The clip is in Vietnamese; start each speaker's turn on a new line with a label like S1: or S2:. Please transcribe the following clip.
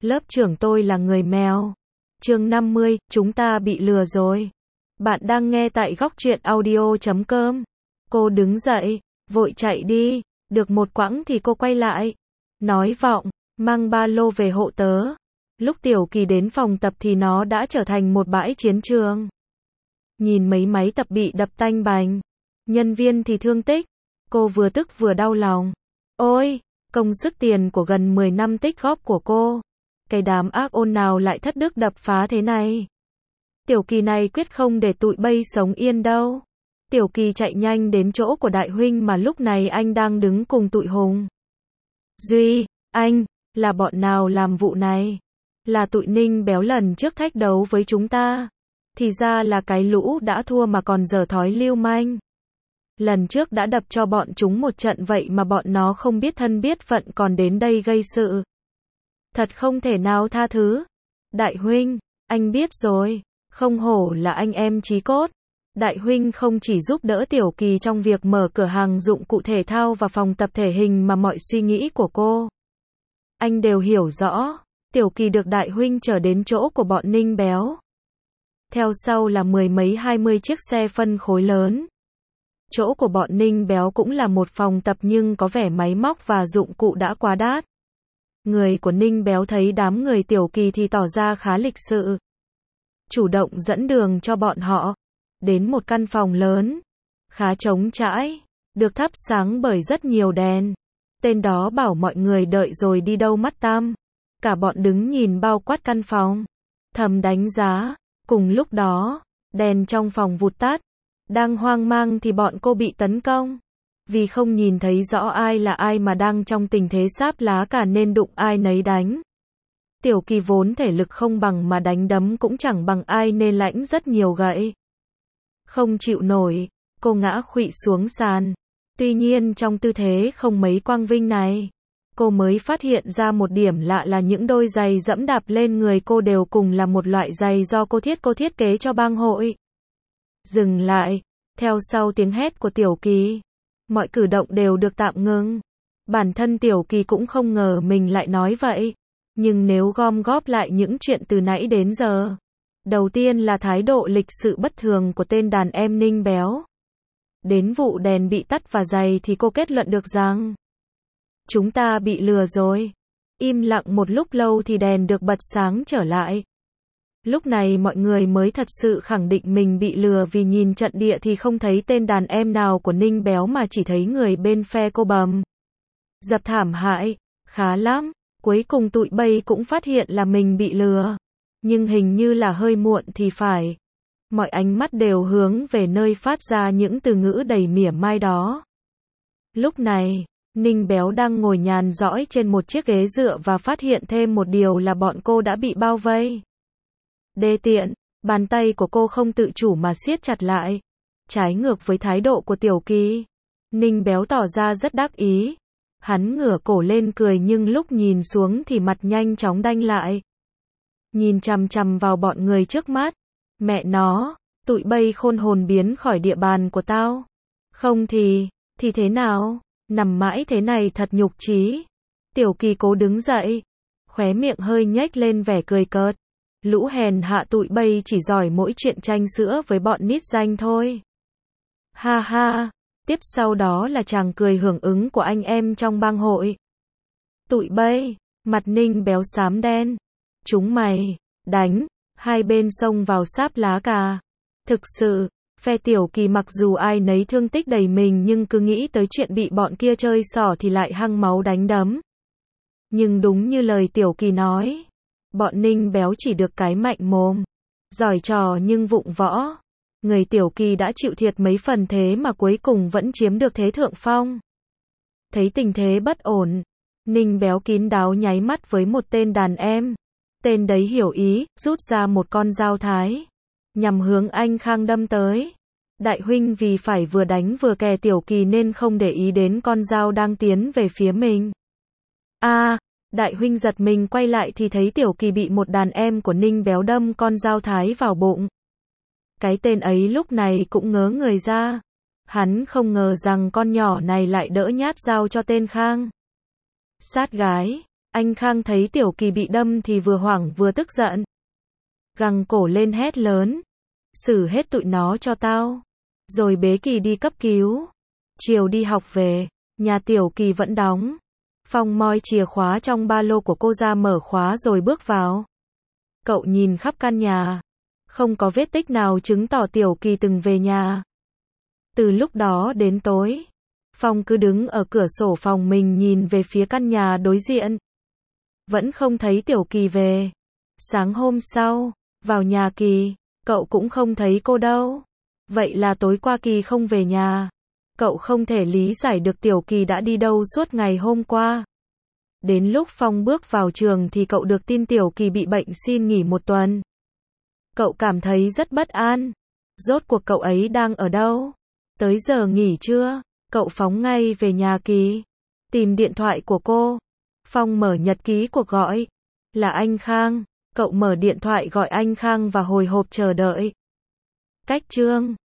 S1: Lớp trưởng tôi là người mèo. Chương 50, chúng ta bị lừa rồi. Bạn đang nghe tại góc truyện audio.com. Cô đứng dậy, vội chạy đi. Được một quãng thì cô quay lại. Nói vọng, mang ba lô về hộ tớ. Lúc Tiểu Kỳ đến phòng tập thì nó đã trở thành một bãi chiến trường. Nhìn mấy máy tập bị đập tanh bành. Nhân viên thì thương tích. Cô vừa tức vừa đau lòng. Ôi, công sức tiền của gần 10 năm tích góp của cô. Cái đám ác ôn nào lại thất đức đập phá thế này. Tiểu Kỳ này quyết không để tụi bay sống yên đâu. Tiểu Kỳ chạy nhanh đến chỗ của đại huynh mà lúc này anh đang đứng cùng tụi Hùng. Duy, anh, là bọn nào làm vụ này? Là tụi Ninh Béo lần trước thách đấu với chúng ta. Thì ra là cái lũ đã thua mà còn dở thói lưu manh. Lần trước đã đập cho bọn chúng một trận vậy mà bọn nó không biết thân biết phận còn đến đây gây sự. Thật không thể nào tha thứ. Đại huynh, anh biết rồi, không hổ là anh em chí cốt. Đại huynh không chỉ giúp đỡ Tiểu Kỳ trong việc mở cửa hàng dụng cụ thể thao và phòng tập thể hình mà mọi suy nghĩ của cô anh đều hiểu rõ. Tiểu Kỳ được đại huynh chở đến chỗ của bọn Ninh Béo. Theo sau là 10 mấy 20 chiếc xe phân khối lớn. Chỗ của bọn Ninh Béo cũng là một phòng tập nhưng có vẻ máy móc và dụng cụ đã quá đắt. Người của Ninh Béo thấy đám người Tiểu Kỳ thì tỏ ra khá lịch sự. Chủ động dẫn đường cho bọn họ. Đến một căn phòng lớn. Khá trống trải. Được thắp sáng bởi rất nhiều đèn. Tên đó bảo mọi người đợi rồi đi đâu mắt tăm. Cả bọn đứng nhìn bao quát căn phòng. Thầm đánh giá. Cùng lúc đó, đèn trong phòng vụt tắt. Đang hoang mang thì bọn cô bị tấn công. Vì không nhìn thấy rõ ai là ai mà đang trong tình thế sáp lá cả nên đụng ai nấy đánh. Tiểu Kỳ vốn thể lực không bằng mà đánh đấm cũng chẳng bằng ai nên lãnh rất nhiều gậy. Không chịu nổi, cô ngã khuỵu xuống sàn. Tuy nhiên trong tư thế không mấy quang vinh này, cô mới phát hiện ra một điểm lạ là những đôi giày dẫm đạp lên người cô đều cùng là một loại giày do cô thiết kế cho bang hội. Dừng lại, theo sau tiếng hét của Tiểu Kỳ. Mọi cử động đều được tạm ngưng. Bản thân Tiểu Kỳ cũng không ngờ mình lại nói vậy. Nhưng nếu gom góp lại những chuyện từ nãy đến giờ. Đầu tiên là thái độ lịch sự bất thường của tên đàn em Ninh Béo. Đến vụ đèn bị tắt và giày thì cô kết luận được rằng chúng ta bị lừa rồi. Im lặng một lúc lâu thì đèn được bật sáng trở lại. Lúc này mọi người mới thật sự khẳng định mình bị lừa vì nhìn trận địa thì không thấy tên đàn em nào của Ninh Béo mà chỉ thấy người bên phe cô bầm dập thảm hại. Khá lắm, cuối cùng tụi bay cũng phát hiện là mình bị lừa. Nhưng hình như là hơi muộn thì phải. Mọi ánh mắt đều hướng về nơi phát ra những từ ngữ đầy mỉa mai đó. Lúc này, Ninh Béo đang ngồi nhàn rỗi trên một chiếc ghế dựa và phát hiện thêm một điều là bọn cô đã bị bao vây. Đê tiện, bàn tay của cô không tự chủ mà siết chặt lại. Trái ngược với thái độ của Tiểu Kỳ. Ninh Béo tỏ ra rất đắc ý. Hắn ngửa cổ lên cười nhưng lúc nhìn xuống thì mặt nhanh chóng đanh lại. Nhìn chằm chằm vào bọn người trước mắt. Mẹ nó, tụi bay khôn hồn biến khỏi địa bàn của tao. Không thì thế nào? Nằm mãi thế này thật nhục chí. Tiểu Kỳ cố đứng dậy. Khóe miệng hơi nhếch lên vẻ cười cợt. Lũ hèn hạ tụi bay chỉ giỏi mỗi chuyện tranh sữa với bọn nít danh thôi. Ha ha, tiếp sau đó là tràng cười hưởng ứng của anh em trong bang hội. Tụi bay, mặt Ninh Béo xám đen. Chúng mày, đánh, hai bên xông vào sáp lá cà. Thực sự, phe Tiểu Kỳ mặc dù ai nấy thương tích đầy mình nhưng cứ nghĩ tới chuyện bị bọn kia chơi xỏ thì lại hăng máu đánh đấm. Nhưng đúng như lời Tiểu Kỳ nói. Bọn Ninh Béo chỉ được cái mạnh mồm. Giỏi trò nhưng vụng võ. Người Tiểu Kỳ đã chịu thiệt mấy phần thế mà cuối cùng vẫn chiếm được thế thượng phong. Thấy tình thế bất ổn. Ninh Béo kín đáo nháy mắt với một tên đàn em. Tên đấy hiểu ý, rút ra một con dao thái. Nhằm hướng anh Khang đâm tới. Đại huynh vì phải vừa đánh vừa kè Tiểu Kỳ nên không để ý đến con dao đang tiến về phía mình. Đại huynh giật mình quay lại thì thấy Tiểu Kỳ bị một đàn em của Ninh Béo đâm con dao thái vào bụng. Cái tên ấy lúc này cũng ngớ người ra. Hắn không ngờ rằng con nhỏ này lại đỡ nhát dao cho tên Khang. Sát gái, Anh Khang thấy Tiểu Kỳ bị đâm thì vừa hoảng vừa tức giận. Gằng cổ lên hét lớn. Xử hết tụi nó cho tao. Rồi bế Kỳ đi cấp cứu. Chiều đi học về, nhà Tiểu Kỳ vẫn đóng. Phong moi chìa khóa trong ba lô của cô ra mở khóa rồi bước vào. Cậu nhìn khắp căn nhà. Không có vết tích nào chứng tỏ Tiểu Kỳ từng về nhà. Từ lúc đó đến tối, Phong cứ đứng ở cửa sổ phòng mình nhìn về phía căn nhà đối diện. Vẫn không thấy Tiểu Kỳ về. Sáng hôm sau, vào nhà Kỳ, cậu cũng không thấy cô đâu. Vậy là tối qua Kỳ không về nhà. Cậu không thể lý giải được Tiểu Kỳ đã đi đâu suốt ngày hôm qua. Đến lúc Phong bước vào trường thì cậu được tin Tiểu Kỳ bị bệnh xin nghỉ 1 tuần. Cậu cảm thấy rất bất an. Rốt cuộc cậu ấy đang ở đâu? Tới giờ nghỉ trưa, cậu phóng ngay về nhà Kỳ. Tìm điện thoại của cô. Phong mở nhật ký cuộc gọi. Là anh Khang. Cậu mở điện thoại gọi anh Khang và hồi hộp chờ đợi. Cách chương